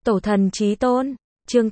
Tổ thần chí tôn, chương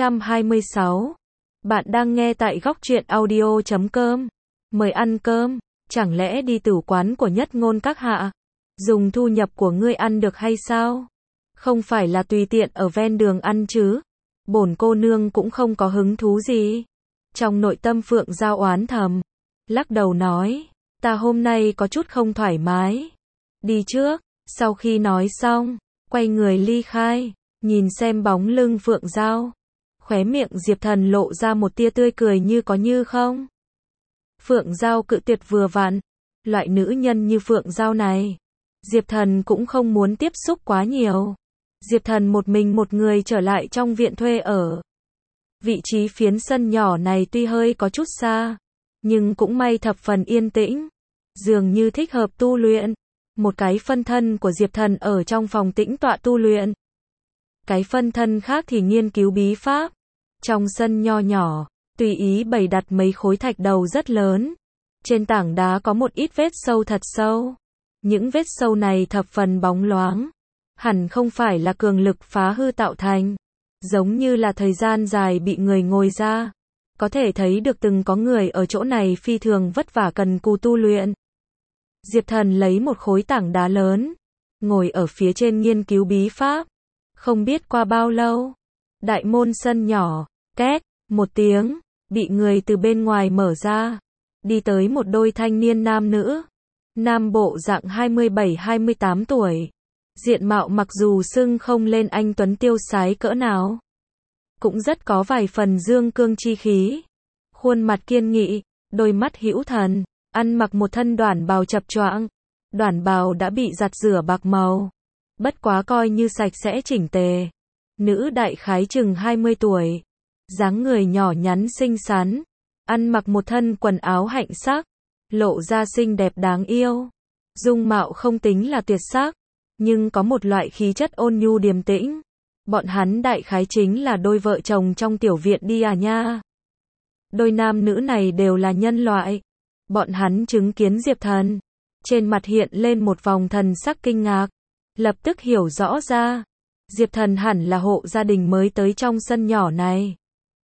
826. Bạn đang nghe tại góc truyện audio.com. Mời ăn cơm, chẳng lẽ đi tử quán của Nhất Ngôn các hạ? Dùng thu nhập của ngươi ăn được hay sao? Không phải là tùy tiện ở ven đường ăn chứ? Bổn cô nương cũng không có hứng thú gì. Trong nội tâm Phượng Giao oán thầm, lắc đầu nói, ta hôm nay có chút không thoải mái. Đi trước, sau khi nói xong, quay người ly khai. Nhìn xem bóng lưng Phượng Giao, khóe miệng Diệp Thần lộ ra một tia tươi cười như có như không. Phượng Giao cự tuyệt vừa vặn, loại nữ nhân như Phượng Giao này, Diệp Thần cũng không muốn tiếp xúc quá nhiều. Diệp Thần một mình một người trở lại trong viện thuê ở. Vị trí phiến sân nhỏ này tuy hơi có chút xa, nhưng cũng may thập phần yên tĩnh, dường như thích hợp tu luyện. Một cái phân thân của Diệp Thần ở trong phòng tĩnh tọa tu luyện. Cái phân thân khác thì nghiên cứu bí pháp. Trong sân nho nhỏ, tùy ý bày đặt mấy khối thạch đầu rất lớn. Trên tảng đá có một ít vết sâu thật sâu. Những vết sâu này thập phần bóng loáng. Hẳn không phải là cường lực phá hư tạo thành. Giống như là thời gian dài bị người ngồi ra. Có thể thấy được từng có người ở chỗ này phi thường vất vả cần cù tu luyện. Diệp Thần lấy một khối tảng đá lớn, ngồi ở phía trên nghiên cứu bí pháp. Không biết qua bao lâu, đại môn sân nhỏ, két, một tiếng, bị người từ bên ngoài mở ra. Đi tới một đôi thanh niên nam nữ. Nam bộ dạng 27-28 tuổi. Diện mạo mặc dù xưng không lên anh tuấn tiêu sái cỡ nào, cũng rất có vài phần dương cương chi khí. Khuôn mặt kiên nghị, đôi mắt hữu thần, ăn mặc một thân đoản bào chập choạng. Đoản bào đã bị giặt rửa bạc màu, bất quá coi như sạch sẽ chỉnh tề. Nữ đại khái chừng 20 tuổi, dáng người nhỏ nhắn xinh xắn, ăn mặc một thân quần áo hạnh sắc, lộ ra xinh đẹp đáng yêu. Dung mạo không tính là tuyệt sắc, nhưng có một loại khí chất ôn nhu điềm tĩnh. Bọn hắn đại khái chính là đôi vợ chồng trong tiểu viện đi à nha. Đôi nam nữ này đều là nhân loại. Bọn hắn chứng kiến Diệp Thần, trên mặt hiện lên một vòng thần sắc kinh ngạc, lập tức hiểu rõ ra, Diệp Thần hẳn là hộ gia đình mới tới trong sân nhỏ này.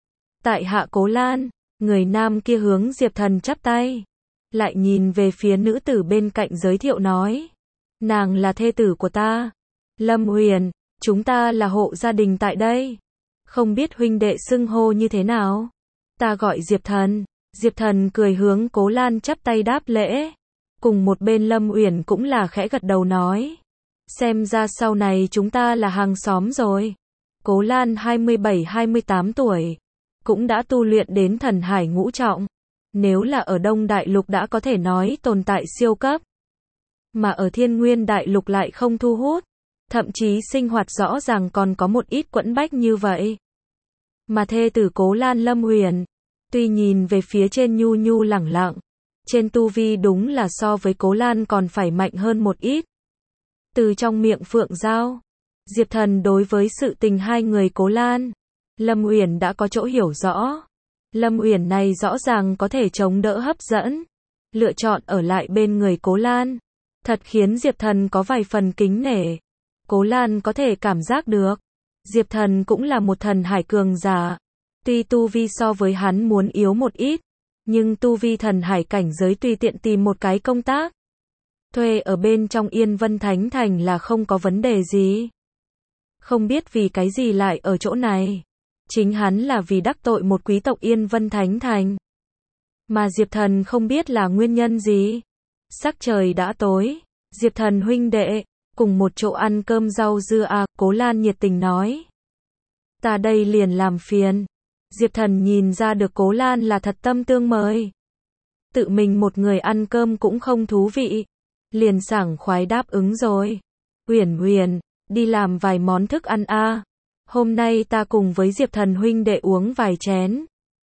Tại hạ Cố Lan, người nam kia hướng Diệp Thần chắp tay, lại nhìn về phía nữ tử bên cạnh giới thiệu nói, nàng là thê tử của ta, Lâm Huyền, chúng ta là hộ gia đình tại đây, không biết huynh đệ xưng hô như thế nào. Ta gọi Diệp Thần. Diệp Thần cười hướng Cố Lan chắp tay đáp lễ. Cùng một bên Lâm Uyển cũng là khẽ gật đầu nói, xem ra sau này chúng ta là hàng xóm rồi. Cố Lan 27-28 tuổi, cũng đã tu luyện đến thần hải ngũ trọng. Nếu là ở Đông Đại Lục đã có thể nói tồn tại siêu cấp. Mà ở Thiên Nguyên Đại Lục lại không thu hút. Thậm chí sinh hoạt rõ ràng còn có một ít quẫn bách như vậy. Mà thê tử Cố Lan Lâm Huyền, tuy nhìn về phía trên nhu nhu lẳng lặng, trên tu vi đúng là so với Cố Lan còn phải mạnh hơn một ít. Từ trong miệng Phượng Giao, Diệp Thần đối với sự tình hai người Cố Lan, Lâm Uyển đã có chỗ hiểu rõ. Lâm Uyển này rõ ràng có thể chống đỡ hấp dẫn, lựa chọn ở lại bên người Cố Lan, thật khiến Diệp Thần có vài phần kính nể. Cố Lan có thể cảm giác được, Diệp Thần cũng là một thần hải cường giả. Tuy tu vi so với hắn muốn yếu một ít, nhưng tu vi thần hải cảnh giới tùy tiện tìm một cái công tác thuê ở bên trong Yên Vân Thánh Thành là không có vấn đề gì. Không biết vì cái gì lại ở chỗ này. Chính hắn là vì đắc tội một quý tộc Yên Vân Thánh Thành. Mà Diệp Thần không biết là nguyên nhân gì. Sắc trời đã tối, Diệp Thần huynh đệ, cùng một chỗ ăn cơm rau dưa à, Cố Lan nhiệt tình nói. Ta đây liền làm phiền. Diệp Thần nhìn ra được Cố Lan là thật tâm tương mời. Tự mình một người ăn cơm cũng không thú vị. Liền sảng khoái đáp ứng rồi. Huyền, đi làm vài món thức ăn a. Hôm nay ta cùng với Diệp Thần huynh đệ uống vài chén.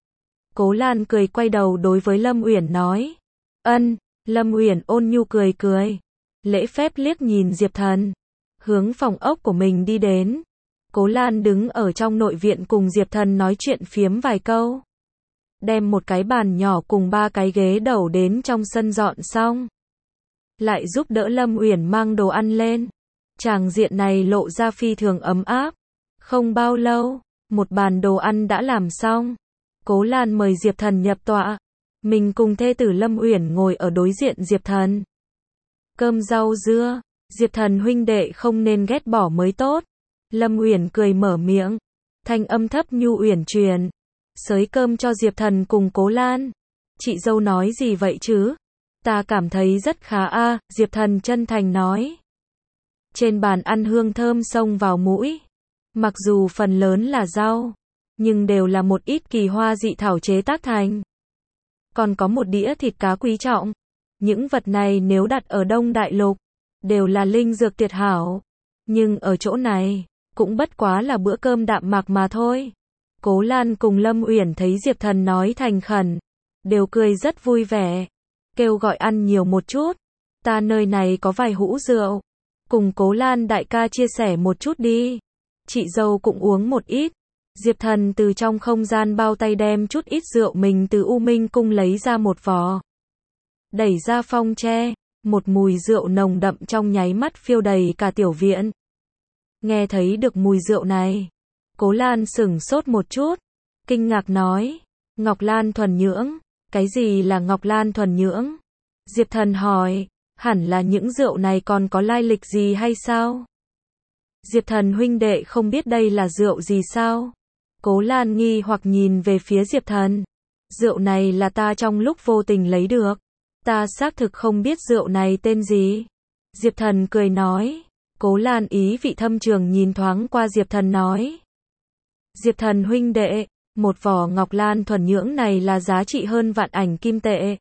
Cố Lan cười quay đầu đối với Lâm Uyển nói. Ân, Lâm Uyển ôn nhu cười cười. Lễ phép liếc nhìn Diệp Thần. Hướng phòng ốc của mình đi đến. Cố Lan đứng ở trong nội viện cùng Diệp Thần nói chuyện phiếm vài câu. Đem một cái bàn nhỏ cùng 3 cái ghế đầu đến trong sân dọn xong. Lại giúp đỡ Lâm Uyển mang đồ ăn lên. Tràng diện này lộ ra phi thường ấm áp. Không bao lâu, một bàn đồ ăn đã làm xong. Cố Lan mời Diệp Thần nhập tọa. Mình cùng thê tử Lâm Uyển ngồi ở đối diện Diệp Thần. Cơm rau dưa, Diệp Thần huynh đệ không nên ghét bỏ mới tốt. Lâm Uyển cười mở miệng, thanh âm thấp nhu uyển chuyển, xới cơm cho Diệp Thần cùng Cố Lan. Chị dâu nói gì vậy chứ? Ta cảm thấy rất khá a, Diệp Thần chân thành nói. Trên bàn ăn hương thơm xông vào mũi. Mặc dù phần lớn là rau, nhưng đều là một ít kỳ hoa dị thảo chế tác thành. Còn có một đĩa thịt cá quý trọng. Những vật này nếu đặt ở Đông Đại Lục, đều là linh dược tuyệt hảo. Nhưng ở chỗ này, cũng bất quá là bữa cơm đạm mạc mà thôi. Cố Lan cùng Lâm Uyển thấy Diệp Thần nói thành khẩn, đều cười rất vui vẻ. Kêu gọi ăn nhiều một chút. Ta nơi này có vài hũ rượu. Cùng Cố Lan đại ca chia sẻ một chút đi. Chị dâu cũng uống một ít. Diệp Thần từ trong không gian bao tay đem chút ít rượu mình từ U Minh cung lấy ra một vò. Đẩy ra phong tre, một mùi rượu nồng đậm trong nháy mắt phiêu đầy cả tiểu viện. Nghe thấy được mùi rượu này, Cố Lan sửng sốt một chút, kinh ngạc nói, Ngọc Lan thuần nhưỡng, cái gì là Ngọc Lan thuần nhưỡng? Diệp Thần hỏi, hẳn là những rượu này còn có lai lịch gì hay sao? Diệp Thần huynh đệ không biết đây là rượu gì sao? Cố Lan nghi hoặc nhìn về phía Diệp Thần. Rượu này là ta trong lúc vô tình lấy được. Ta xác thực không biết rượu này tên gì. Diệp Thần cười nói. Cố Lan ý vị thâm trường nhìn thoáng qua Diệp Thần nói. Diệp Thần huynh đệ, một vỏ Ngọc Lan thuần nhưỡng này là giá trị hơn vạn ảnh kim tệ.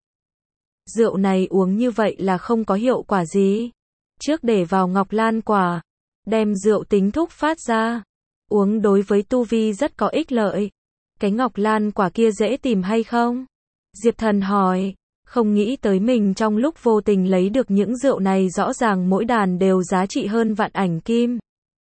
Rượu này uống như vậy là không có hiệu quả gì. Trước để vào Ngọc Lan quả, đem rượu tính thúc phát ra. Uống đối với tu vi rất có ích lợi. Cái Ngọc Lan quả kia dễ tìm hay không? Diệp Thần hỏi. Không nghĩ tới mình trong lúc vô tình lấy được những rượu này rõ ràng mỗi đàn đều giá trị hơn vạn ảnh kim.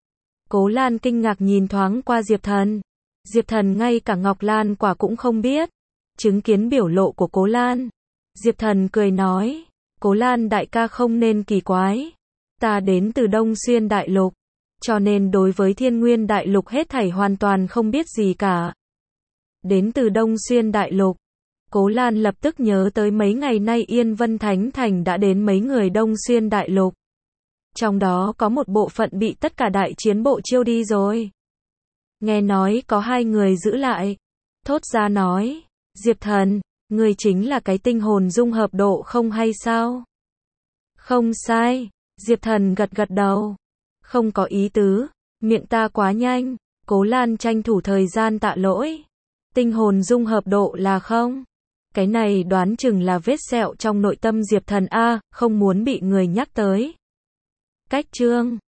Cố Lan kinh ngạc nhìn thoáng qua Diệp Thần. Diệp Thần ngay cả Ngọc Lan quả cũng không biết. Chứng kiến biểu lộ của Cố Lan, Diệp Thần cười nói. Cố Lan đại ca không nên kỳ quái. Ta đến từ Đông Xuyên Đại Lục, cho nên đối với Thiên Nguyên Đại Lục hết thảy hoàn toàn không biết gì cả. Đến từ Đông Xuyên Đại Lục. Cố Lan lập tức nhớ tới mấy ngày nay Yên Vân Thánh Thành đã đến mấy người Đông Xuyên Đại Lục. Trong đó có một bộ phận bị tất cả đại chiến bộ chiêu đi rồi. Nghe nói có 2 người giữ lại. Thốt ra nói, Diệp Thần, người chính là cái tinh hồn dung hợp độ không hay sao? Không sai, Diệp Thần gật gật đầu. Không có ý tứ, miệng ta quá nhanh. Cố Lan tranh thủ thời gian tạ lỗi. Tinh hồn dung hợp độ là không? Cái này đoán chừng là vết sẹo trong nội tâm Diệp Thần a, không muốn bị người nhắc tới. Cách chương